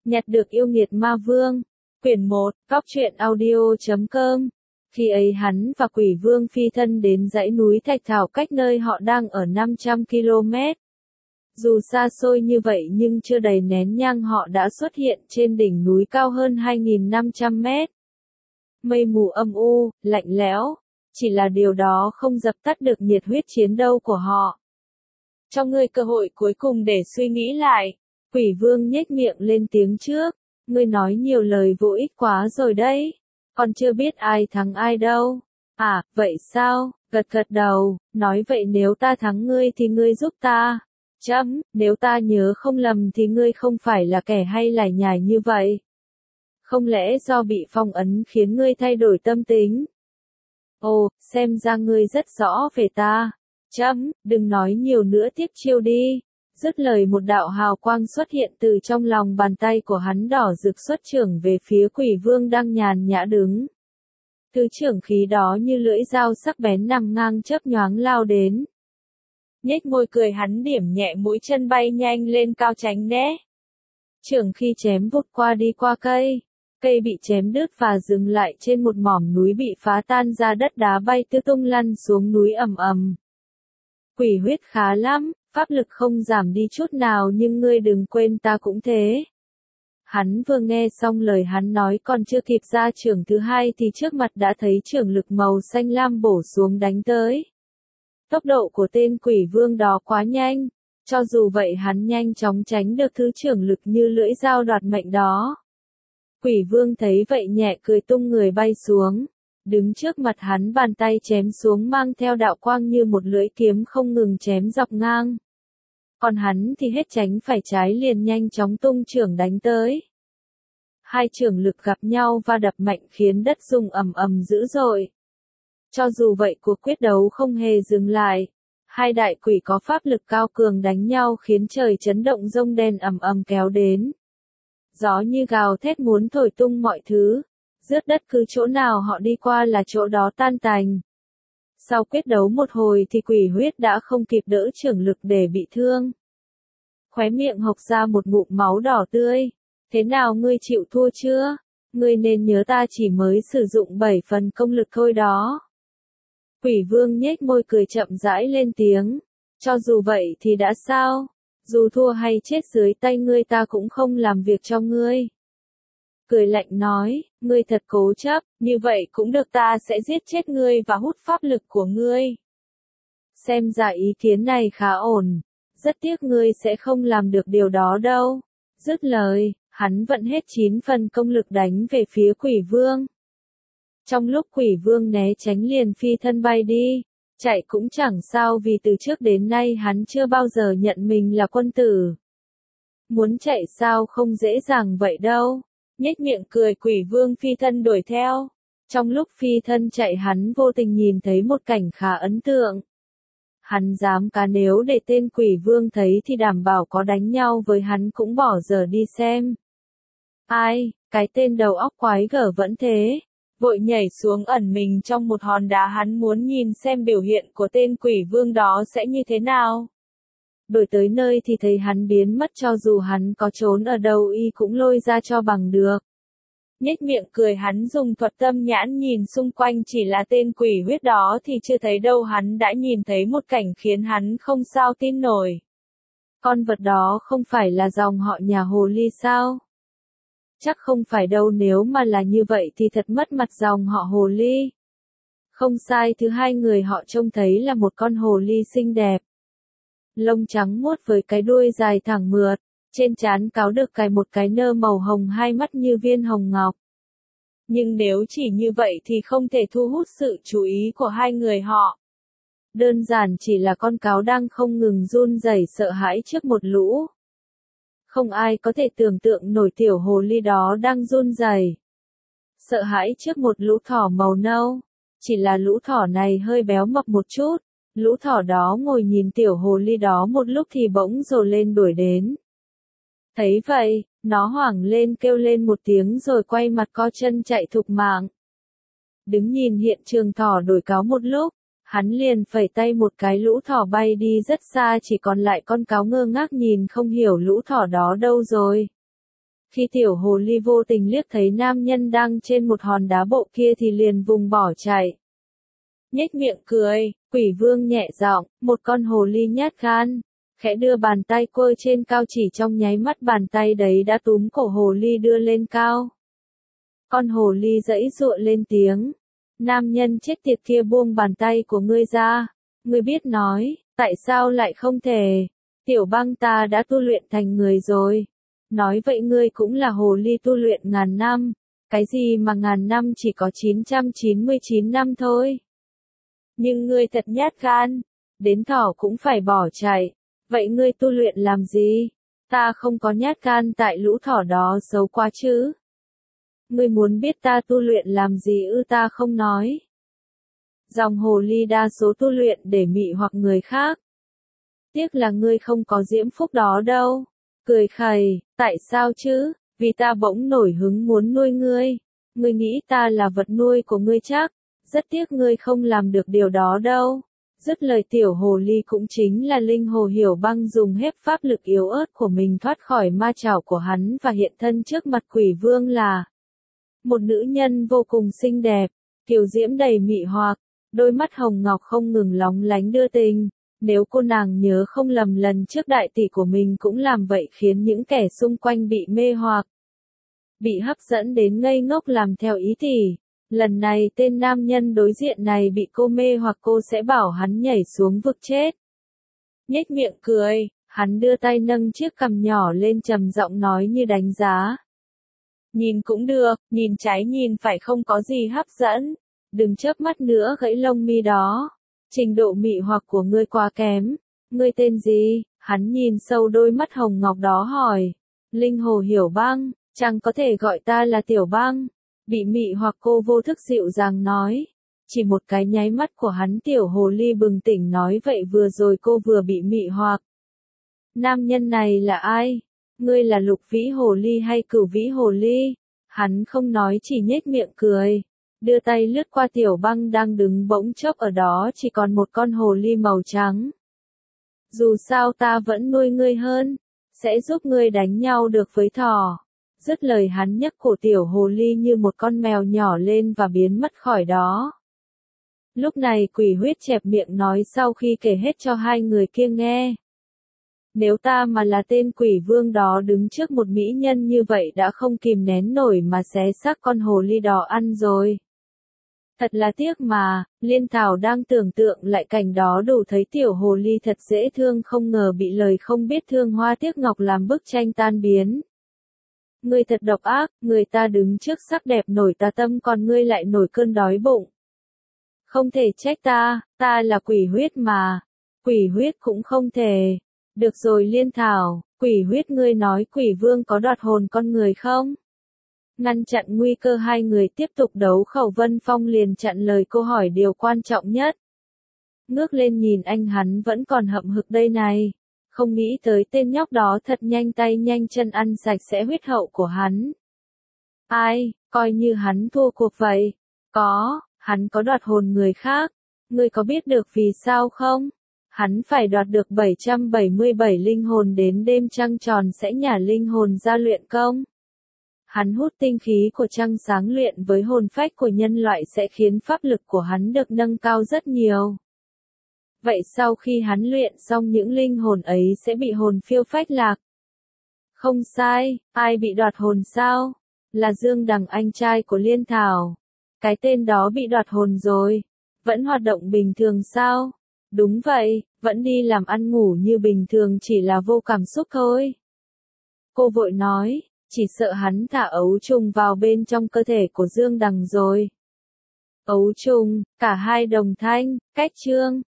Nhặt được yêu nghiệt ma vương. Quyển 1, Góc truyện audio.com. Khi ấy hắn và quỷ vương phi thân đến dãy núi Thạch Thảo cách nơi họ đang ở 500 km. Dù xa xôi như vậy nhưng chưa đầy nén nhang họ đã xuất hiện trên đỉnh núi cao hơn 2.500 mét. Mây mù âm u, lạnh lẽo, chỉ là điều đó không dập tắt được nhiệt huyết chiến đấu của họ. Cho ngươi cơ hội cuối cùng để suy nghĩ lại. Quỷ vương nhếch miệng lên tiếng trước. Ngươi nói nhiều lời vô ích quá rồi đấy. Còn chưa biết ai thắng ai đâu. À, vậy sao? Gật gật đầu, nói vậy nếu ta thắng ngươi thì ngươi giúp ta. Nếu ta nhớ không lầm thì ngươi không phải là kẻ hay lải nhải như vậy. Không lẽ do bị phong ấn khiến ngươi thay đổi tâm tính? Ồ, xem ra ngươi rất rõ về ta. Đừng nói nhiều nữa, tiếp chiêu đi. Dứt lời một đạo hào quang xuất hiện từ trong lòng bàn tay của hắn đỏ rực xuất chưởng về phía quỷ vương đang nhàn nhã đứng. Thứ chưởng khí đó như lưỡi dao sắc bén nằm ngang chớp nhoáng lao đến. Nhếch môi cười hắn điểm nhẹ mũi chân bay nhanh lên cao tránh né. Chưởng khi chém vụt qua đi qua cây. Cây bị chém đứt và dừng lại trên một mỏm núi bị phá tan ra, đất đá bay tứ tung lăn xuống núi ầm ầm. Quỷ huyết khá lắm, pháp lực không giảm đi chút nào nhưng ngươi đừng quên ta cũng thế. Hắn vừa nghe xong lời hắn nói còn chưa kịp ra chưởng thứ hai thì trước mặt đã thấy chưởng lực màu xanh lam bổ xuống đánh tới. Tốc độ của tên quỷ vương đó quá nhanh, cho dù vậy hắn nhanh chóng tránh được thứ chưởng lực như lưỡi dao đoạt mệnh đó. Quỷ vương thấy vậy nhẹ cười tung người bay xuống. Đứng trước mặt hắn bàn tay chém xuống mang theo đạo quang như một lưỡi kiếm không ngừng chém dọc ngang. Còn hắn thì hết tránh phải trái liền nhanh chóng tung chưởng đánh tới. Hai chưởng lực gặp nhau và đập mạnh khiến đất rung ầm ầm dữ dội. Cho dù vậy cuộc quyết đấu không hề dừng lại. Hai đại quỷ có pháp lực cao cường đánh nhau khiến trời chấn động, rông đen ầm ầm kéo đến. Gió như gào thét muốn thổi tung mọi thứ. Rớt đất cứ chỗ nào họ đi qua là chỗ đó tan tành. Sau quyết đấu một hồi thì quỷ huyết đã không kịp đỡ chưởng lực để bị thương. Khóe miệng hộc ra một ngụm máu đỏ tươi. Thế nào, ngươi chịu thua chưa? Ngươi nên nhớ ta chỉ mới sử dụng 7 phần công lực thôi đó. Quỷ vương nhếch môi cười chậm rãi lên tiếng. Cho dù vậy thì đã sao? Dù thua hay chết dưới tay ngươi ta cũng không làm việc cho ngươi. Cười lạnh nói, ngươi thật cố chấp, như vậy cũng được, ta sẽ giết chết ngươi và hút pháp lực của ngươi. Xem ra ý kiến này khá ổn, rất tiếc ngươi sẽ không làm được điều đó đâu. Dứt lời, hắn vận hết 9 phần công lực đánh về phía quỷ vương. Trong lúc quỷ vương né tránh liền phi thân bay đi, chạy cũng chẳng sao vì từ trước đến nay hắn chưa bao giờ nhận mình là quân tử. Muốn chạy sao không dễ dàng vậy đâu. Nhếch miệng cười, quỷ vương phi thân đuổi theo. Trong lúc phi thân chạy hắn vô tình nhìn thấy một cảnh khá ấn tượng. Hắn dám cá nếu để tên quỷ vương thấy thì đảm bảo có đánh nhau với hắn cũng bỏ giờ đi xem. Ai, cái tên đầu óc quái gở vẫn thế. Vội nhảy xuống ẩn mình trong một hòn đá, hắn muốn nhìn xem biểu hiện của tên quỷ vương đó sẽ như thế nào. Đuổi tới nơi thì thấy hắn biến mất, cho dù hắn có trốn ở đâu y cũng lôi ra cho bằng được. Nhếch miệng cười hắn dùng thuật tâm nhãn nhìn xung quanh, chỉ là tên quỷ huyết đó thì chưa thấy đâu, hắn đã nhìn thấy một cảnh khiến hắn không sao tin nổi. Con vật đó không phải là dòng họ nhà hồ ly sao? Chắc không phải đâu, nếu mà là như vậy thì thật mất mặt dòng họ hồ ly. Không sai, thứ hai người họ trông thấy là một con hồ ly xinh đẹp. Lông trắng muốt với cái đuôi dài thẳng mượt, trên trán cáu được cài một cái nơ màu hồng, hai mắt như viên hồng ngọc. Nhưng nếu chỉ như vậy thì không thể thu hút sự chú ý của hai người họ. Đơn giản chỉ là con cáo đang không ngừng run rẩy sợ hãi trước một lũ. Không ai có thể tưởng tượng nổi tiểu hồ ly đó đang run rẩy, sợ hãi trước một lũ thỏ màu nâu. Chỉ là lũ thỏ này hơi béo mập một chút. Lũ thỏ đó ngồi nhìn tiểu hồ ly đó một lúc thì bỗng rồ lên đuổi đến. Thấy vậy, nó hoảng lên kêu lên một tiếng rồi quay mặt co chân chạy thục mạng. Đứng nhìn hiện trường thỏ đuổi cáo một lúc, hắn liền phẩy tay một cái, lũ thỏ bay đi rất xa, chỉ còn lại con cáo ngơ ngác nhìn không hiểu lũ thỏ đó đâu rồi. Khi tiểu hồ ly vô tình liếc thấy nam nhân đang trên một hòn đá bộ kia thì liền vùng bỏ chạy. Nhếch miệng cười, quỷ vương nhẹ giọng, một con hồ ly nhát gan, khẽ đưa bàn tay quơ trên cao chỉ trong nháy mắt bàn tay đấy đã túm cổ hồ ly đưa lên cao. Con hồ ly giãy giụa lên tiếng. Nam nhân chết tiệt kia buông bàn tay của ngươi ra. Ngươi biết nói, tại sao lại không thể? Tiểu băng ta đã tu luyện thành người rồi. Nói vậy ngươi cũng là hồ ly tu luyện ngàn năm. Cái gì mà ngàn năm chỉ có 999 năm thôi. Nhưng ngươi thật nhát gan. Đến thỏ cũng phải bỏ chạy. Vậy ngươi tu luyện làm gì? Ta không có nhát gan tại lũ thỏ đó xấu quá chứ. Ngươi muốn biết ta tu luyện làm gì ư? Ta không nói. Dòng hồ ly đa số tu luyện để mị hoặc người khác. Tiếc là ngươi không có diễm phúc đó đâu. Cười khẩy, tại sao chứ? Vì ta bỗng nổi hứng muốn nuôi ngươi. Ngươi nghĩ ta là vật nuôi của ngươi chắc. Rất tiếc ngươi không làm được điều đó đâu. Dứt lời tiểu hồ ly cũng chính là linh hồ hiểu băng dùng hết pháp lực yếu ớt của mình thoát khỏi ma chảo của hắn và hiện thân trước mặt quỷ vương là một nữ nhân vô cùng xinh đẹp, kiều diễm đầy mị hoặc, đôi mắt hồng ngọc không ngừng lóng lánh đưa tình. Nếu cô nàng nhớ không lầm lần trước đại tỷ của mình cũng làm vậy khiến những kẻ xung quanh bị mê hoặc, bị hấp dẫn đến ngây ngốc làm theo ý tỷ. Lần này tên nam nhân đối diện này bị cô mê hoặc cô sẽ bảo hắn nhảy xuống vực chết. Nhếch miệng cười, hắn đưa tay nâng chiếc cằm nhỏ lên trầm giọng nói như đánh giá. Nhìn cũng được, nhìn trái nhìn phải không có gì hấp dẫn. Đừng chớp mắt nữa gãy lông mi đó. Trình độ mị hoặc của ngươi quá kém. Ngươi tên gì? Hắn nhìn sâu đôi mắt hồng ngọc đó hỏi. Linh hồ hiểu băng, chẳng có thể gọi ta là tiểu băng. Bị mị hoặc cô vô thức dịu dàng nói. Chỉ một cái nháy mắt của hắn tiểu hồ ly bừng tỉnh nói vậy vừa rồi cô vừa bị mị hoặc. Nam nhân này là ai? Ngươi là lục vĩ hồ ly hay cửu vĩ hồ ly? Hắn không nói chỉ nhếch miệng cười. Đưa tay lướt qua tiểu băng đang đứng bỗng chốc ở đó chỉ còn một con hồ ly màu trắng. Dù sao ta vẫn nuôi ngươi hơn. Sẽ giúp ngươi đánh nhau được với thỏ. Dứt lời hắn nhấc cổ tiểu hồ ly như một con mèo nhỏ lên và biến mất khỏi đó. Lúc này quỷ huyết chẹp miệng nói sau khi kể hết cho hai người kia nghe. Nếu ta mà là tên quỷ vương đó đứng trước một mỹ nhân như vậy đã không kìm nén nổi mà xé xác con hồ ly đỏ ăn rồi. Thật là tiếc mà, Liên Thảo đang tưởng tượng lại cảnh đó đủ thấy tiểu hồ ly thật dễ thương không ngờ bị lời không biết thương hoa tiếc ngọc làm bức tranh tan biến. Ngươi thật độc ác, người ta đứng trước sắc đẹp nổi tà tâm còn ngươi lại nổi cơn đói bụng. Không thể trách ta là quỷ huyết mà. Quỷ huyết cũng không thể. Được rồi Liên Thảo, quỷ huyết ngươi nói quỷ vương có đoạt hồn con người không? Ngăn chặn nguy cơ hai người tiếp tục đấu khẩu Vân Phong liền chặn lời cô hỏi điều quan trọng nhất. Ngước lên nhìn anh hắn vẫn còn hậm hực đây này. Không nghĩ tới tên nhóc đó thật nhanh tay nhanh chân ăn sạch sẽ huyết hậu của hắn. Ai, coi như hắn thua cuộc vậy. Có, hắn có đoạt hồn người khác. Ngươi có biết được vì sao không? Hắn phải đoạt được 777 linh hồn đến đêm trăng tròn sẽ nhả linh hồn ra luyện công. Hắn hút tinh khí của trăng sáng luyện với hồn phách của nhân loại sẽ khiến pháp lực của hắn được nâng cao rất nhiều. Vậy sau khi hắn luyện xong những linh hồn ấy sẽ bị hồn phiêu phách lạc. Không sai, ai bị đoạt hồn sao? Là Dương Đằng anh trai của Liên Thảo. Cái tên đó bị đoạt hồn rồi. Vẫn hoạt động bình thường sao? Đúng vậy, vẫn đi làm ăn ngủ như bình thường chỉ là vô cảm xúc thôi. Cô vội nói, chỉ sợ hắn thả ấu trùng vào bên trong cơ thể của Dương Đằng rồi. Ấu trùng, cả hai đồng thanh, cách chương.